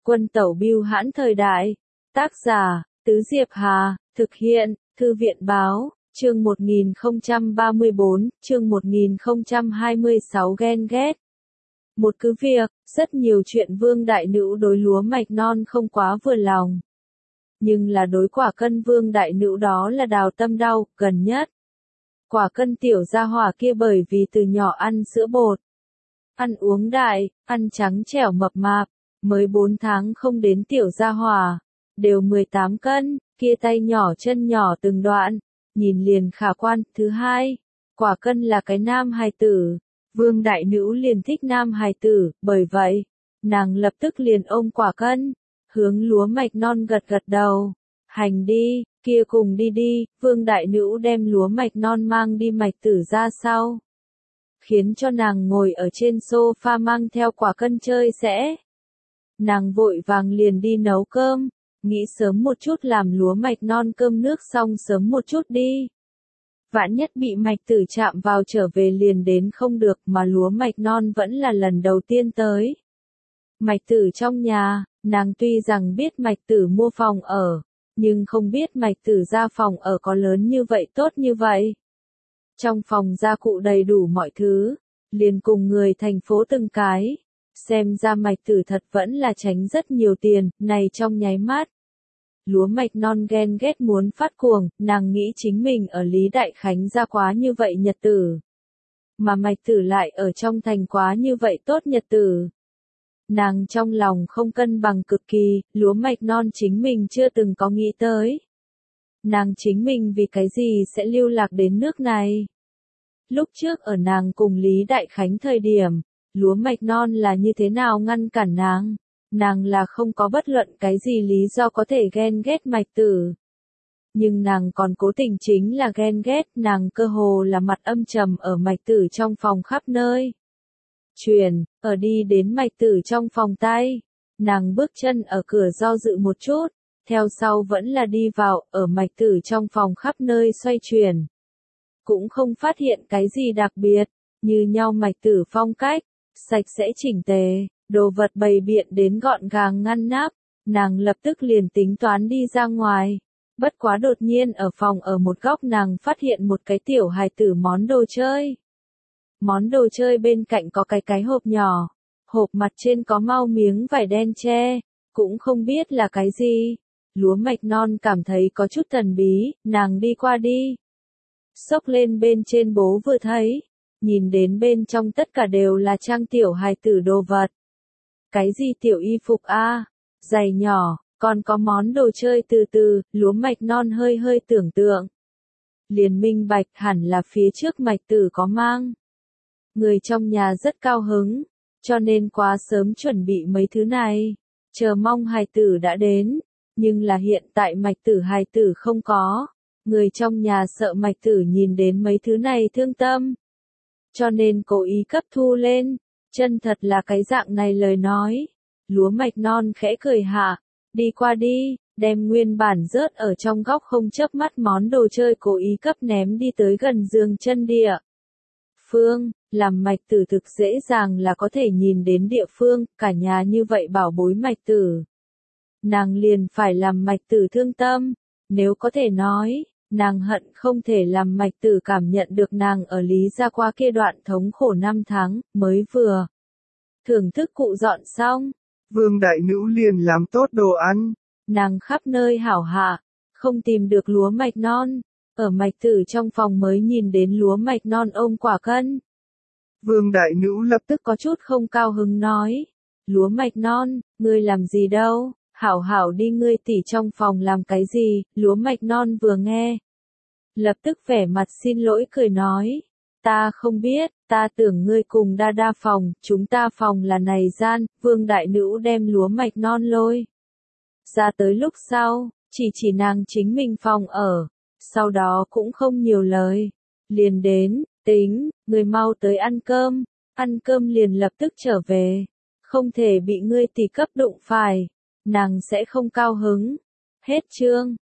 Quân tẩu bưu hãn thời đại. Tác giả, Tứ Diệp Hà, thực hiện, Thư viện báo, chương 1034, chương 1026 ghen ghét. Một cứ việc, rất nhiều chuyện Vương Đại Nữ đối lúa mạch non không quá vừa lòng. Nhưng là đối Quả Cân Vương Đại Nữ đó là đào tâm đau, gần nhất. Quả Cân tiểu gia hỏa kia bởi vì từ nhỏ ăn sữa bột. Ăn uống đại, ăn trắng trẻo mập mạp, mới 4 tháng không đến tiểu gia hỏa, đều 18 cân, kia tay nhỏ chân nhỏ từng đoạn, nhìn liền khả quan. Thứ hai, Quả Cân là cái nam hài tử, Vương Đại Nữ liền thích nam hài tử, bởi vậy, nàng lập tức liền ôm Quả Cân, hướng lúa mạch non gật gật đầu. Hành đi, kia cùng đi đi. Vương Đại Nữ đem lúa mạch non mang đi mạch tử ra sau, khiến cho nàng ngồi ở trên sofa mang theo Quả Cân chơi sẽ. Nàng vội vàng liền đi nấu cơm, nghĩ sớm một chút làm lúa mạch non cơm nước xong sớm một chút đi. Vạn nhất bị mạch tử chạm vào trở về liền đến không được, mà lúa mạch non vẫn là lần đầu tiên tới. Mạch tử trong nhà, nàng tuy rằng biết mạch tử mua phòng ở, nhưng không biết mạch tử ra phòng ở có lớn như vậy tốt như vậy. Trong phòng gia cụ đầy đủ mọi thứ, liền cùng người thành phố từng cái. Xem ra mạch tử thật vẫn là tránh rất nhiều tiền, này trong nháy mắt. Lúa mạch non ghen ghét muốn phát cuồng, nàng nghĩ chính mình ở Lý Đại Khánh ra quá như vậy nhật tử. Mà mạch tử lại ở trong thành quá như vậy tốt nhật tử. Nàng trong lòng không cân bằng cực kỳ, lúa mạch non chính mình chưa từng có nghĩ tới. Nàng chính mình vì cái gì sẽ lưu lạc đến nước này? Lúc trước ở nàng cùng Lý Đại Khánh thời điểm, lúa mạch non là như thế nào ngăn cản nàng? Nàng là không có bất luận cái gì lý do có thể ghen ghét mạch tử. Nhưng nàng còn cố tình chính là ghen ghét, nàng cơ hồ là mặt âm trầm ở mạch tử trong phòng khắp nơi. Ở đi đến mạch tử trong phòng tay, nàng bước chân ở cửa do dự một chút, theo sau vẫn là đi vào, ở mạch tử trong phòng khắp nơi xoay chuyển. Cũng không phát hiện cái gì đặc biệt, như nhau mạch tử phong cách, sạch sẽ chỉnh tề, đồ vật bày biện đến gọn gàng ngăn nắp, nàng lập tức liền tính toán đi ra ngoài. Bất quá đột nhiên ở phòng ở một góc nàng phát hiện một cái tiểu hài tử món đồ chơi. Món đồ chơi bên cạnh có cái hộp nhỏ, hộp mặt trên có mau miếng vải đen che, cũng không biết là cái gì. Lúa mạch non cảm thấy có chút thần bí, nàng đi qua đi. Xốc lên bên trên bố vừa thấy, nhìn đến bên trong tất cả đều là trang tiểu hài tử đồ vật. Cái gì tiểu y phục a, giày nhỏ, còn có món đồ chơi từ lúa mạch non hơi hơi tưởng tượng. Liền minh bạch hẳn là phía trước mạch tử có mang. Người trong nhà rất cao hứng, cho nên quá sớm chuẩn bị mấy thứ này, chờ mong hài tử đã đến, nhưng là hiện tại mạch tử hài tử không có. Người trong nhà sợ mạch tử nhìn đến mấy thứ này thương tâm, cho nên cố ý cấp thu lên. Chân thật là cái dạng này lời nói. Lúa mạch non khẽ cười hạ, đi qua đi, đem nguyên bản rớt ở trong góc không chớp mắt món đồ chơi cố ý cấp ném đi tới gần giường chân địa phương, làm mạch tử thực dễ dàng là có thể nhìn đến địa phương, cả nhà như vậy bảo bối mạch tử. Nàng liền phải làm mạch tử thương tâm, nếu có thể nói. Nàng hận không thể làm mạch tử cảm nhận được nàng ở Lý gia qua kia đoạn thống khổ 5 tháng, mới vừa thưởng thức cụ dọn xong. Vương Đại Nữ liền làm tốt đồ ăn. Nàng khắp nơi hảo hạ, không tìm được lúa mạch non, ở mạch tử trong phòng mới nhìn đến lúa mạch non ôm Quả Cân. Vương Đại Nữ lập tức có chút không cao hứng nói, lúa mạch non, ngươi làm gì đâu? Hảo hảo đi ngươi tỉ trong phòng làm cái gì? Lúa mạch non vừa nghe, lập tức vẻ mặt xin lỗi cười nói, ta không biết, ta tưởng ngươi cùng đa đa phòng, chúng ta phòng là này gian. Vương Đại Nữ đem lúa mạch non lôi ra tới lúc sau, chỉ nàng chính mình phòng ở, sau đó cũng không nhiều lời, liền đến, tính, người mau tới ăn cơm liền lập tức trở về, không thể bị ngươi tỉ cấp đụng phải. Nàng sẽ không cao hứng. Hết chương.